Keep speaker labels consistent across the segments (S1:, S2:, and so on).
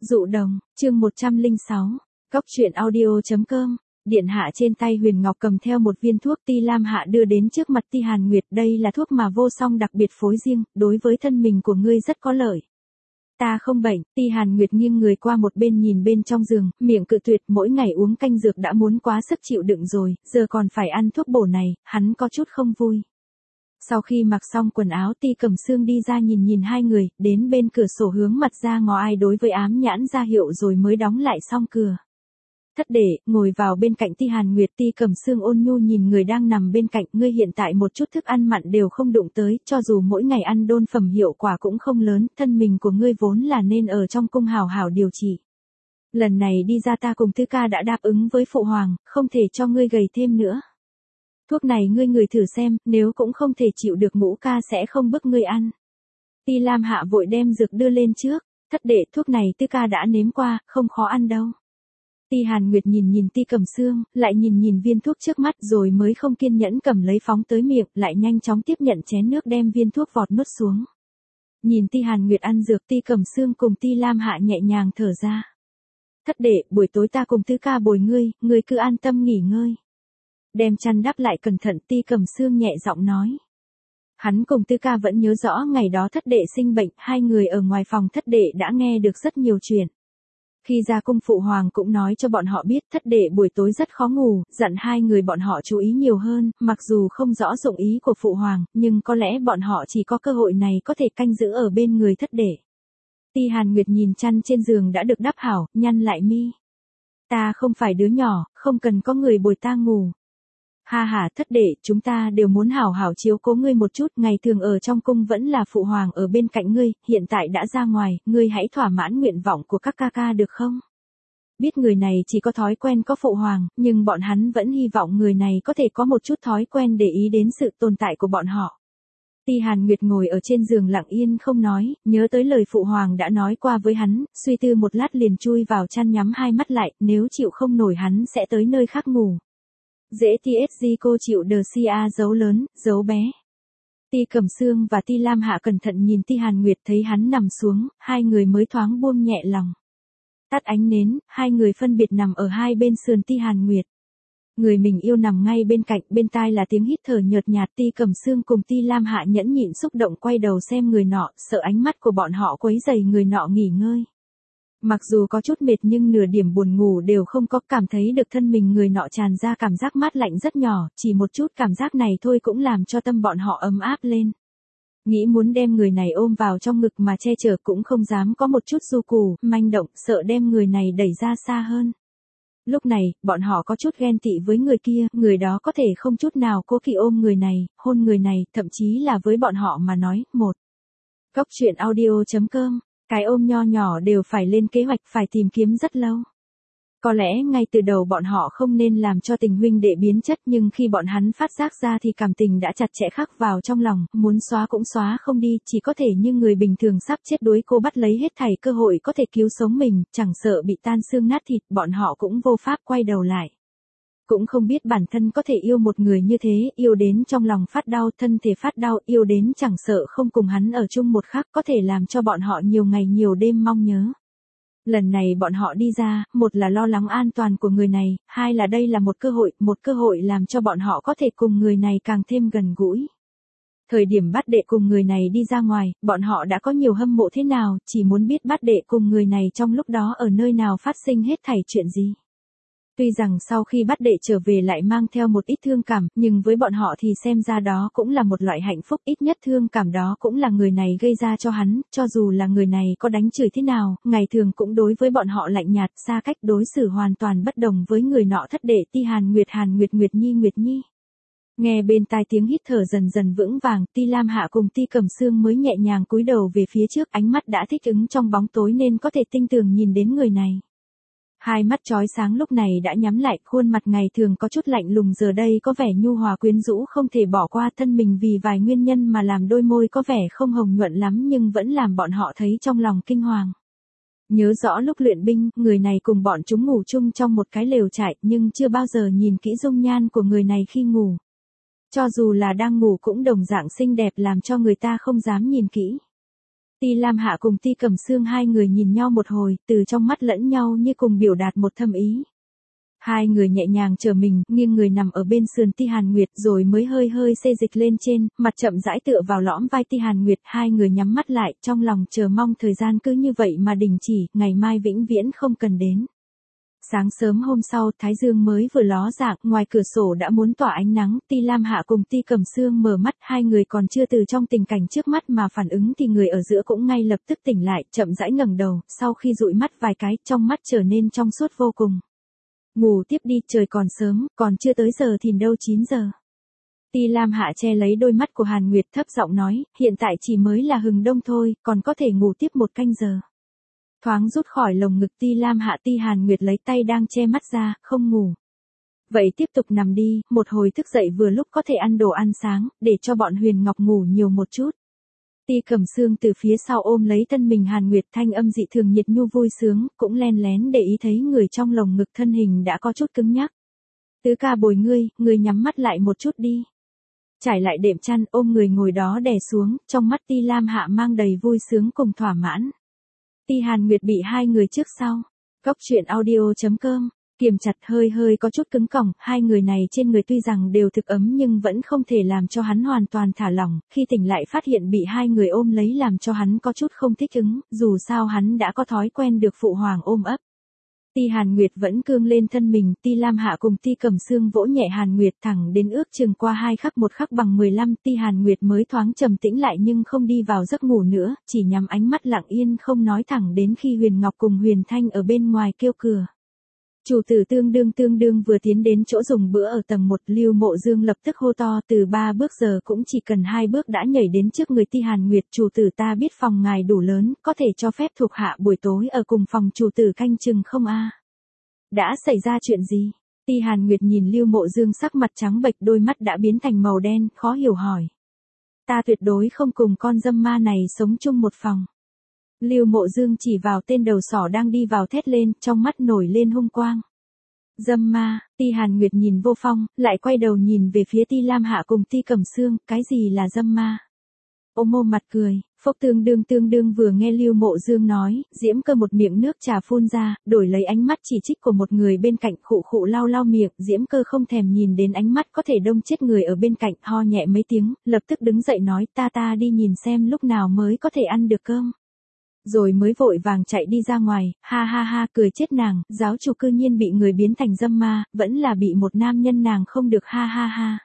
S1: Dụ đồng, chương 106, Cóc truyện audio.com. Điện hạ trên tay Huyền Ngọc cầm theo một viên thuốc Ti Lam Hạ đưa đến trước mặt Ti Hàn Nguyệt, đây là thuốc mà vô song đặc biệt phối riêng, đối với thân mình của ngươi rất có lợi. Ta không bệnh, Ti Hàn Nguyệt nghiêng người qua một bên nhìn bên trong giường, miệng cự tuyệt, mỗi ngày uống canh dược đã muốn quá sức chịu đựng rồi, giờ còn phải ăn thuốc bổ này, hắn có chút không vui. Sau khi mặc xong quần áo, Ti Cẩm Sương đi ra nhìn hai người, đến bên cửa sổ hướng mặt ra ngó ai đối với ám nhãn ra hiệu rồi mới đóng lại xong cửa. Thất đệ, ngồi vào bên cạnh Ti Hàn Nguyệt, Ti Cẩm Sương ôn nhu nhìn người đang nằm bên cạnh, ngươi hiện tại một chút thức ăn mặn đều không đụng tới, cho dù mỗi ngày ăn đôn phẩm hiệu quả cũng không lớn, thân mình của ngươi vốn là nên ở trong cung hảo hảo điều trị. Lần này đi ra ta cùng Tư ca đã đáp ứng với phụ hoàng, không thể cho ngươi gầy thêm nữa. Thuốc này ngươi ngửi thử xem, nếu cũng không thể chịu được Ngũ ca sẽ không bức ngươi ăn. Ti Lam Hạ vội đem dược đưa lên trước, thất đệ, thuốc này Tư ca đã nếm qua, không khó ăn đâu. Ti Hàn Nguyệt nhìn Ti Cẩm Sương, lại nhìn viên thuốc trước mắt rồi mới không kiên nhẫn cầm lấy phóng tới miệng, lại nhanh chóng tiếp nhận chén nước đem viên thuốc vọt nuốt xuống. Nhìn Ti Hàn Nguyệt ăn dược, Ti Cẩm Sương cùng Ti Lam Hạ nhẹ nhàng thở ra. Thất đệ, buổi tối ta cùng Tư ca bồi ngươi cứ an tâm nghỉ ngơi. Đem chăn đắp lại cẩn thận, Ti Cẩm Sương nhẹ giọng nói. Hắn cùng Tư ca vẫn nhớ rõ ngày đó thất đệ sinh bệnh, hai người ở ngoài phòng thất đệ đã nghe được rất nhiều chuyện. Khi ra cung phụ hoàng cũng nói cho bọn họ biết thất đệ buổi tối rất khó ngủ, dặn hai người bọn họ chú ý nhiều hơn, mặc dù không rõ dụng ý của phụ hoàng, nhưng có lẽ bọn họ chỉ có cơ hội này có thể canh giữ ở bên người thất đệ. Ti Hàn Nguyệt nhìn chăn trên giường đã được đắp hảo, nhăn lại mi. Ta không phải đứa nhỏ, không cần có người bồi ta ngủ. Ha thất đệ, chúng ta đều muốn hảo hảo chiếu cố ngươi một chút, ngày thường ở trong cung vẫn là phụ hoàng ở bên cạnh ngươi, hiện tại đã ra ngoài, ngươi hãy thỏa mãn nguyện vọng của các ca ca được không? Biết người này chỉ có thói quen có phụ hoàng, nhưng bọn hắn vẫn hy vọng người này có thể có một chút thói quen để ý đến sự tồn tại của bọn họ. Ti Hàn Nguyệt ngồi ở trên giường lặng yên không nói, nhớ tới lời phụ hoàng đã nói qua với hắn, suy tư một lát liền chui vào chăn nhắm hai mắt lại, nếu chịu không nổi hắn sẽ tới nơi khác ngủ. Dễ TSG cô chịu đờ CA dấu lớn, dấu bé. Ti Cẩm Sương và Ti Lam Hạ cẩn thận nhìn Ti Hàn Nguyệt, thấy hắn nằm xuống, hai người mới thoáng buông nhẹ lòng. Tắt ánh nến, hai người phân biệt nằm ở hai bên sườn Ti Hàn Nguyệt. Người mình yêu nằm ngay bên cạnh, bên tai là tiếng hít thở nhợt nhạt. Ti Cẩm Sương cùng Ti Lam Hạ nhẫn nhịn xúc động quay đầu xem người nọ, sợ ánh mắt của bọn họ quấy rầy người nọ nghỉ ngơi. Mặc dù có chút mệt nhưng nửa điểm buồn ngủ đều không có, cảm thấy được thân mình người nọ tràn ra cảm giác mát lạnh rất nhỏ, chỉ một chút cảm giác này thôi cũng làm cho tâm bọn họ ấm áp lên. Nghĩ muốn đem người này ôm vào trong ngực mà che chở cũng không dám có một chút du cù, manh động, sợ đem người này đẩy ra xa hơn. Lúc này, bọn họ có chút ghen tị với người kia, người đó có thể không chút nào cố kỵ ôm người này, hôn người này, thậm chí là với bọn họ mà nói, một. Cóc truyện audio.com. Cái ôm nho nhỏ đều phải lên kế hoạch, phải tìm kiếm rất lâu. Có lẽ ngay từ đầu bọn họ không nên làm cho tình huynh đệ biến chất, nhưng khi bọn hắn phát giác ra thì cảm tình đã chặt chẽ khắc vào trong lòng, muốn xóa cũng xóa không đi, chỉ có thể như người bình thường sắp chết đuối cô bắt lấy hết thảy cơ hội có thể cứu sống mình, chẳng sợ bị tan xương nát thịt, bọn họ cũng vô pháp quay đầu lại. Cũng không biết bản thân có thể yêu một người như thế, yêu đến trong lòng phát đau, thân thể phát đau, yêu đến chẳng sợ không cùng hắn ở chung một khắc, có thể làm cho bọn họ nhiều ngày nhiều đêm mong nhớ. Lần này bọn họ đi ra, một là lo lắng an toàn của người này, hai là đây là một cơ hội làm cho bọn họ có thể cùng người này càng thêm gần gũi. Thời điểm Bát Đệ cùng người này đi ra ngoài, bọn họ đã có nhiều hâm mộ thế nào, chỉ muốn biết Bát Đệ cùng người này trong lúc đó ở nơi nào phát sinh hết thảy chuyện gì. Tuy rằng sau khi Bát Đệ trở về lại mang theo một ít thương cảm, nhưng với bọn họ thì xem ra đó cũng là một loại hạnh phúc, ít nhất thương cảm đó cũng là người này gây ra cho hắn, cho dù là người này có đánh chửi thế nào, ngày thường cũng đối với bọn họ lạnh nhạt, xa cách, đối xử hoàn toàn bất đồng với người nọ. Thất đệ Ti Hàn Nguyệt Nguyệt Nhi. Nghe bên tai tiếng hít thở dần dần vững vàng, Ti Lam Hạ cùng Ti Cẩm Sương mới nhẹ nhàng cúi đầu về phía trước, ánh mắt đã thích ứng trong bóng tối nên có thể tinh tường nhìn đến người này. Hai mắt chói sáng lúc này đã nhắm lại, khuôn mặt ngày thường có chút lạnh lùng giờ đây có vẻ nhu hòa quyến rũ, không thể bỏ qua, thân mình vì vài nguyên nhân mà làm đôi môi có vẻ không hồng nhuận lắm nhưng vẫn làm bọn họ thấy trong lòng kinh hoàng. Nhớ rõ lúc luyện binh, người này cùng bọn chúng ngủ chung trong một cái lều trại, nhưng chưa bao giờ nhìn kỹ dung nhan của người này khi ngủ. Cho dù là đang ngủ cũng đồng dạng xinh đẹp làm cho người ta không dám nhìn kỹ. Ti Lam Hạ cùng Ti Cẩm Sương hai người nhìn nhau một hồi, từ trong mắt lẫn nhau như cùng biểu đạt một thâm ý. Hai người nhẹ nhàng trở mình, nghiêng người nằm ở bên sườn Ti Hàn Nguyệt rồi mới hơi hơi xê dịch lên trên, mặt chậm rãi tựa vào lõm vai Ti Hàn Nguyệt, hai người nhắm mắt lại, trong lòng chờ mong thời gian cứ như vậy mà đình chỉ, ngày mai vĩnh viễn không cần đến. Sáng sớm hôm sau, thái dương mới vừa ló dạng, ngoài cửa sổ đã muốn tỏa ánh nắng, Ti Lam Hạ cùng Ti Cẩm Sương mở mắt, hai người còn chưa từ trong tình cảnh trước mắt mà phản ứng thì người ở giữa cũng ngay lập tức tỉnh lại, chậm rãi ngẩng đầu, sau khi dụi mắt vài cái, trong mắt trở nên trong suốt vô cùng. Ngủ tiếp đi, trời còn sớm, còn chưa tới giờ thìn đâu 9 giờ. Ti Lam Hạ che lấy đôi mắt của Hàn Nguyệt thấp giọng nói, hiện tại chỉ mới là hừng đông thôi, còn có thể ngủ tiếp một canh giờ. Thoáng rút khỏi lồng ngực Ti Lam Hạ, Ti Hàn Nguyệt lấy tay đang che mắt ra, không ngủ. Vậy tiếp tục nằm đi, một hồi thức dậy vừa lúc có thể ăn đồ ăn sáng, để cho bọn Huyền Ngọc ngủ nhiều một chút. Ti Cẩm Sương từ phía sau ôm lấy thân mình Hàn Nguyệt, thanh âm dị thường nhiệt nhu vui sướng, cũng len lén để ý thấy người trong lồng ngực thân hình đã có chút cứng nhắc. Tứ ca bồi ngươi nhắm mắt lại một chút đi. Trải lại đệm chăn, ôm người ngồi đó đè xuống, trong mắt Ti Lam Hạ mang đầy vui sướng cùng thỏa mãn. Ti Hàn Nguyệt bị hai người trước sau. Góc truyện audio.com, kiềm chặt hơi có chút cứng cỏng, hai người này trên người tuy rằng đều thực ấm nhưng vẫn không thể làm cho hắn hoàn toàn thả lỏng, khi tỉnh lại phát hiện bị hai người ôm lấy làm cho hắn có chút không thích ứng, dù sao hắn đã có thói quen được phụ hoàng ôm ấp. Ti Hàn Nguyệt vẫn cương lên thân mình, Ti Lam Hạ cùng Ti Cẩm Sương vỗ nhẹ Hàn Nguyệt thẳng đến ước chừng qua 2 khắc 1 khắc bằng 15, Ti Hàn Nguyệt mới thoáng trầm tĩnh lại nhưng không đi vào giấc ngủ nữa, chỉ nhắm ánh mắt lặng yên không nói thẳng đến khi Huyền Ngọc cùng Huyền Thanh ở bên ngoài kêu cửa. Chủ tử tương đương vừa tiến đến chỗ dùng bữa ở tầng 1, Lưu Mộ Dương lập tức hô to, từ 3 bước giờ cũng chỉ cần 2 bước đã nhảy đến trước người Ti Hàn Nguyệt, chủ tử ta biết phòng ngài đủ lớn, có thể cho phép thuộc hạ buổi tối ở cùng phòng chủ tử canh chừng không a? Đã xảy ra chuyện gì? Ti Hàn Nguyệt nhìn Lưu Mộ Dương sắc mặt trắng bệch, đôi mắt đã biến thành màu đen, khó hiểu hỏi. Ta tuyệt đối không cùng con dâm ma này sống chung một phòng. Lưu Mộ Dương chỉ vào tên đầu sỏ đang đi vào thét lên, trong mắt nổi lên hung quang. Dâm ma, Ti Hàn Nguyệt nhìn Vô Phong, lại quay đầu nhìn về phía Ti Lam Hạ cùng Ti Cẩm Sương, cái gì là dâm ma? Ôm mặt cười, Phốc tương đương vừa nghe Lưu Mộ Dương nói, Diễm Cơ một miệng nước trà phun ra, đổi lấy ánh mắt chỉ trích của một người bên cạnh, khụ lau miệng, Diễm Cơ không thèm nhìn đến ánh mắt có thể đông chết người ở bên cạnh, ho nhẹ mấy tiếng, lập tức đứng dậy nói, ta đi nhìn xem lúc nào mới có thể ăn được cơm. Rồi mới vội vàng chạy đi ra ngoài, ha cười chết nàng, giáo chủ cư nhiên bị người biến thành dâm ma, vẫn là bị một nam nhân nàng không được, ha.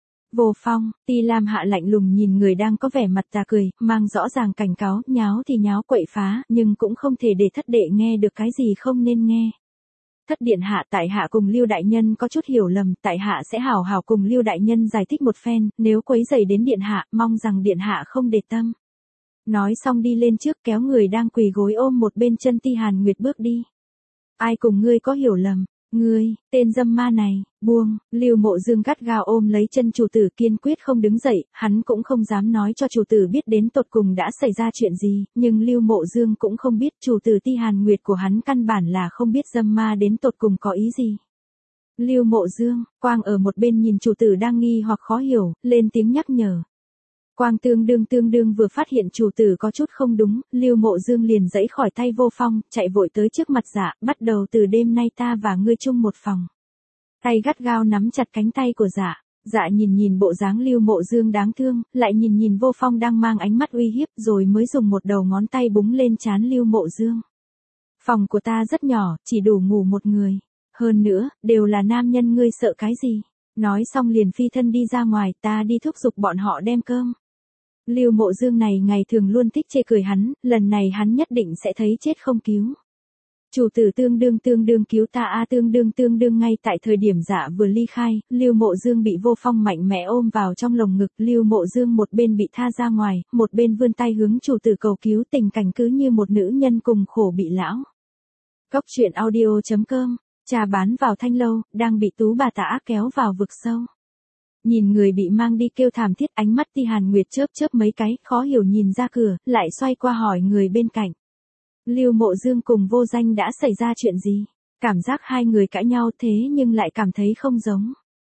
S1: Vô Phong, Ti Lam Hạ lạnh lùng nhìn người đang có vẻ mặt tà cười, mang rõ ràng cảnh cáo, nháo thì nháo quậy phá, nhưng cũng không thể để thất đệ nghe được cái gì không nên nghe. Thất điện hạ, tại hạ cùng Lưu đại nhân có chút hiểu lầm, tại hạ sẽ hảo hảo cùng Lưu đại nhân giải thích một phen, nếu quấy rầy đến điện hạ, mong rằng điện hạ không để tâm. Nói xong đi lên trước kéo người đang quỳ gối ôm một bên chân Ti Hàn Nguyệt bước đi. Ai cùng ngươi có hiểu lầm? Ngươi, tên dâm ma này, buông, Lưu Mộ Dương gắt gao ôm lấy chân chủ tử kiên quyết không đứng dậy, hắn cũng không dám nói cho chủ tử biết đến tột cùng đã xảy ra chuyện gì, nhưng Lưu Mộ Dương cũng không biết chủ tử Ti Hàn Nguyệt của hắn căn bản là không biết dâm ma đến tột cùng có ý gì. Lưu Mộ Dương, Quang ở một bên nhìn chủ tử đang nghi hoặc khó hiểu, lên tiếng nhắc nhở. Quang tương đương vừa phát hiện chủ tử có chút không đúng, Lưu Mộ Dương liền giãy khỏi tay Vô Phong, chạy vội tới trước mặt Dạ, bắt đầu từ đêm nay ta và ngươi chung một phòng. Tay gắt gao nắm chặt cánh tay của Dạ, Dạ nhìn bộ dáng Lưu Mộ Dương đáng thương, lại nhìn Vô Phong đang mang ánh mắt uy hiếp rồi mới dùng một đầu ngón tay búng lên trán Lưu Mộ Dương. Phòng của ta rất nhỏ, chỉ đủ ngủ một người. Hơn nữa, đều là nam nhân ngươi sợ cái gì? Nói xong liền phi thân đi ra ngoài, ta đi thúc giục bọn họ đem cơm. Lưu Mộ Dương này ngày thường luôn thích chê cười hắn, lần này hắn nhất định sẽ thấy chết không cứu. Chủ tử tương đương cứu ta a, tương đương ngay tại thời điểm Dạ vừa ly khai, Lưu Mộ Dương bị Vô Phong mạnh mẽ ôm vào trong lồng ngực, Lưu Mộ Dương một bên bị tha ra ngoài, một bên vươn tay hướng chủ tử cầu cứu, tình cảnh cứ như một nữ nhân cùng khổ bị lão. Góc truyện audio.com, trà bán vào thanh lâu, đang bị Tú bà tả kéo vào vực sâu. Nhìn người bị mang đi kêu thảm thiết, ánh mắt Ti Hàn Nguyệt chớp mấy cái, khó hiểu nhìn ra cửa, lại xoay qua hỏi người bên cạnh. Lưu Mộ Dương cùng Vô Danh đã xảy ra chuyện gì? Cảm giác hai người cãi nhau thế nhưng lại cảm thấy không giống.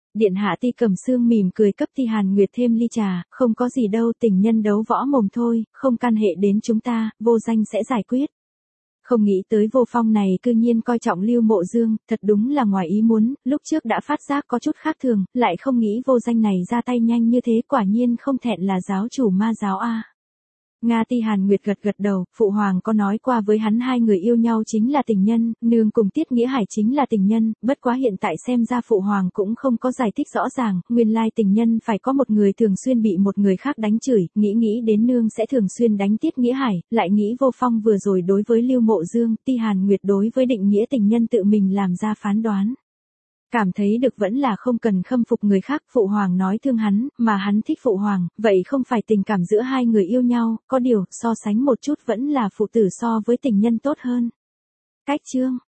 S1: Điện hạ Ti Cẩm Sương mỉm cười cấp Ti Hàn Nguyệt thêm ly trà, không có gì đâu, tình nhân đấu võ mồm thôi, không can hệ đến chúng ta, vô danh sẽ giải quyết. Không nghĩ tới Vô Phong này cư nhiên coi trọng Lưu Mộ Dương, thật đúng là ngoài ý muốn, lúc trước đã phát giác có chút khác thường, lại không nghĩ vô danh này ra tay nhanh như thế, quả nhiên không thẹn là giáo chủ ma giáo a. Nga. Ti Hàn Nguyệt gật gật đầu, phụ hoàng có nói qua với hắn hai người yêu nhau chính là tình nhân, nương cùng Tiết Nghĩa Hải chính là tình nhân, bất quá hiện tại xem ra phụ hoàng cũng không có giải thích rõ ràng, nguyên lai tình nhân phải có một người thường xuyên bị một người khác đánh chửi, nghĩ đến nương sẽ thường xuyên đánh Tiết Nghĩa Hải, lại nghĩ Vô Phong vừa rồi đối với Lưu Mộ Dương, Ti Hàn Nguyệt đối với định nghĩa tình nhân tự mình làm ra phán đoán. Cảm thấy được vẫn là không cần khâm phục người khác, phụ hoàng nói thương hắn, mà hắn thích phụ hoàng, vậy không phải tình cảm giữa hai người yêu nhau, có điều, so sánh một chút vẫn là phụ tử so với tình nhân tốt hơn. Cách chương